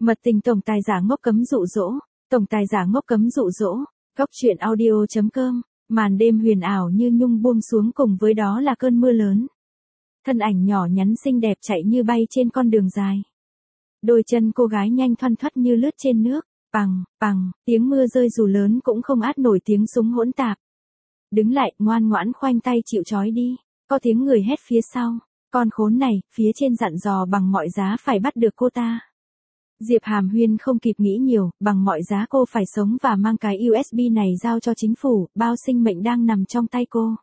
Mật tình tổng tài giả ngốc cấm dụ dỗ, tổng tài giả ngốc cấm dụ dỗ, góc truyện audio.com, màn đêm huyền ảo như nhung buông xuống cùng với đó là cơn mưa lớn. Thân ảnh nhỏ nhắn xinh đẹp chạy như bay trên con đường dài. Đôi chân cô gái nhanh thoăn thoắt như lướt trên nước, bằng, bằng, tiếng mưa rơi dù lớn cũng không át nổi tiếng súng hỗn tạp. Đứng lại, ngoan ngoãn khoanh tay chịu trói đi, có tiếng người hét phía sau, con khốn này, phía trên dặn dò bằng mọi giá phải bắt được cô ta. Diệp Hàm Huyên không kịp nghĩ nhiều, bằng mọi giá cô phải sống và mang cái USB này giao cho chính phủ, bao sinh mệnh đang nằm trong tay cô.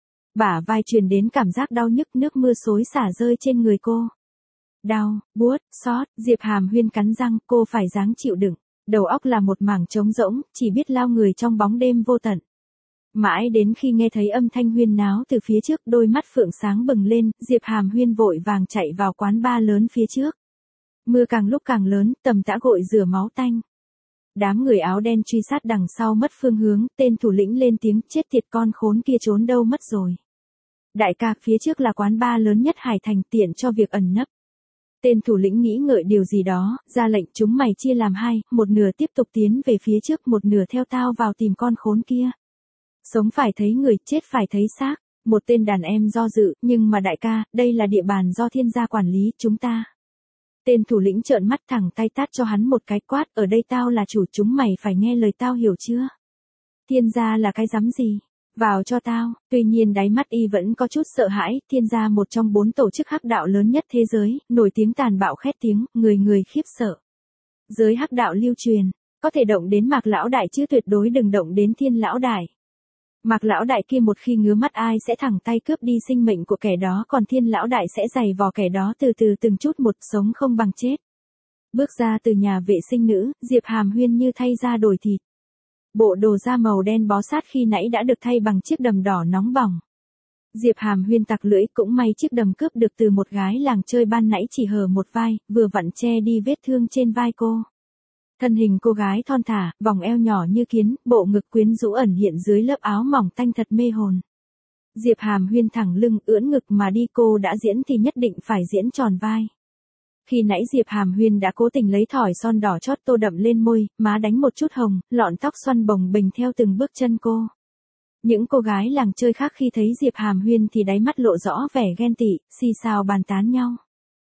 Bả vai truyền đến cảm giác đau nhức, nước mưa xối xả rơi trên người cô. Đau, buốt, xót, Diệp Hàm Huyên cắn răng, cô phải dáng chịu đựng. Đầu óc là một mảng trống rỗng, chỉ biết lao người trong bóng đêm vô tận. Mãi đến khi nghe thấy âm thanh huyên náo từ phía trước, đôi mắt phượng sáng bừng lên, Diệp Hàm Huyên vội vàng chạy vào quán bar lớn phía trước. Mưa càng lúc càng lớn, tầm tã gội rửa máu tanh. Đám người áo đen truy sát đằng sau mất phương hướng, tên thủ lĩnh lên tiếng, chết tiệt, con khốn kia trốn đâu mất rồi. Đại ca, phía trước là quán bar lớn nhất Hải Thành, tiện cho việc ẩn nấp. Tên thủ lĩnh nghĩ ngợi điều gì đó, ra lệnh, chúng mày chia làm hai, một nửa tiếp tục tiến về phía trước, một nửa theo tao vào tìm con khốn kia. Sống phải thấy người, chết phải thấy xác. Một tên đàn em do dự, nhưng mà đại ca, đây là địa bàn do thiên gia quản lý, chúng ta. Tên thủ lĩnh trợn mắt thẳng tay tát cho hắn một cái, quát, ở đây tao là chủ, chúng mày phải nghe lời tao, hiểu chưa? Thiên gia là cái rắm gì? Vào cho tao. Tuy nhiên đáy mắt y vẫn có chút sợ hãi, thiên gia một trong 4 tổ chức hắc đạo lớn nhất thế giới, nổi tiếng tàn bạo khét tiếng, người người khiếp sợ. Giới hắc đạo lưu truyền, có thể động đến Mạc lão đại chứ tuyệt đối đừng động đến Thiên lão đại. Mạc lão đại kia một khi ngứa mắt ai sẽ thẳng tay cướp đi sinh mệnh của kẻ đó, còn Thiên lão đại sẽ giày vò kẻ đó từ từ từng chút một, sống không bằng chết. Bước ra từ nhà vệ sinh nữ, Diệp Hàm Huyên như thay da đổi thịt. Bộ đồ da màu đen bó sát khi nãy đã được thay bằng chiếc đầm đỏ nóng bỏng. Diệp Hàm Huyên tặc lưỡi, cũng may chiếc đầm cướp được từ một gái làng chơi ban nãy chỉ hở một vai, vừa vặn che đi vết thương trên vai cô. Thân hình cô gái thon thả, vòng eo nhỏ như kiến, bộ ngực quyến rũ ẩn hiện dưới lớp áo mỏng tanh thật mê hồn. Diệp Hàm Huyên thẳng lưng, ưỡn ngực mà đi, cô đã diễn thì nhất định phải diễn tròn vai. Khi nãy Diệp Hàm Huyên đã cố tình lấy thỏi son đỏ chót tô đậm lên môi, má đánh một chút hồng, lọn tóc xoăn bồng bềnh theo từng bước chân cô. Những cô gái làng chơi khác khi thấy Diệp Hàm Huyên thì đáy mắt lộ rõ vẻ ghen tị, xì xào bàn tán nhau.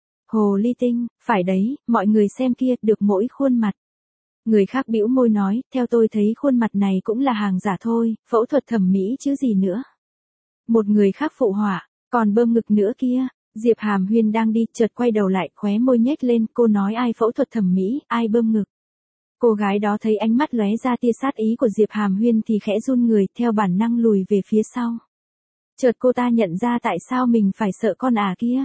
Hồ ly tinh, phải đấy, mọi người xem kia, được mỗi khuôn mặt. Người khác bĩu môi nói, theo tôi thấy khuôn mặt này cũng là hàng giả thôi, phẫu thuật thẩm mỹ chứ gì nữa. Một người khác phụ họa, còn bơm ngực nữa kia. Diệp Hàm Huyên đang đi, chợt quay đầu lại, khóe môi nhếch lên, cô nói ai phẫu thuật thẩm mỹ, ai bơm ngực. Cô gái đó thấy ánh mắt lóe ra tia sát ý của Diệp Hàm Huyên thì khẽ run người, theo bản năng lùi về phía sau. Chợt cô ta nhận ra tại sao mình phải sợ con kia.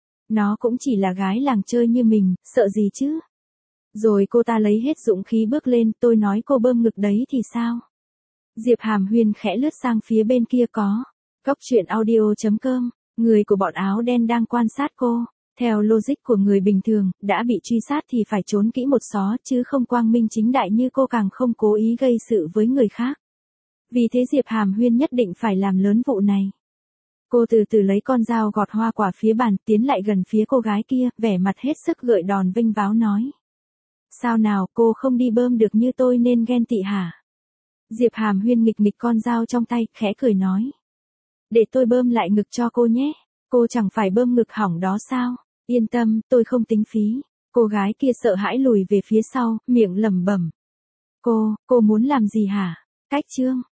Nó cũng chỉ là gái làng chơi như mình, sợ gì chứ. Rồi cô ta lấy hết dũng khí bước lên, tôi nói cô bơm ngực đấy thì sao? Diệp Hàm Huyên khẽ lướt sang phía bên kia có. Góc truyện audio.com, người của bọn áo đen đang quan sát cô. Theo logic của người bình thường, đã bị truy sát thì phải trốn kỹ một xó chứ không quang minh chính đại như cô, càng không cố ý gây sự với người khác. Vì thế Diệp Hàm Huyên nhất định phải làm lớn vụ này. Cô từ từ lấy con dao gọt hoa quả phía bàn, tiến lại gần phía cô gái kia, vẻ mặt hết sức gợi đòn vênh váo nói. Sao nào, cô không đi bơm được như tôi nên ghen tị hả? Diệp Hàm Huyên nghịch nghịch con dao trong tay, khẽ cười nói. Để tôi bơm lại ngực cho cô nhé, cô chẳng phải bơm ngực hỏng đó sao? Yên tâm, tôi không tính phí. Cô gái kia sợ hãi lùi về phía sau, miệng lẩm bẩm. Cô muốn làm gì hả? Cách chương.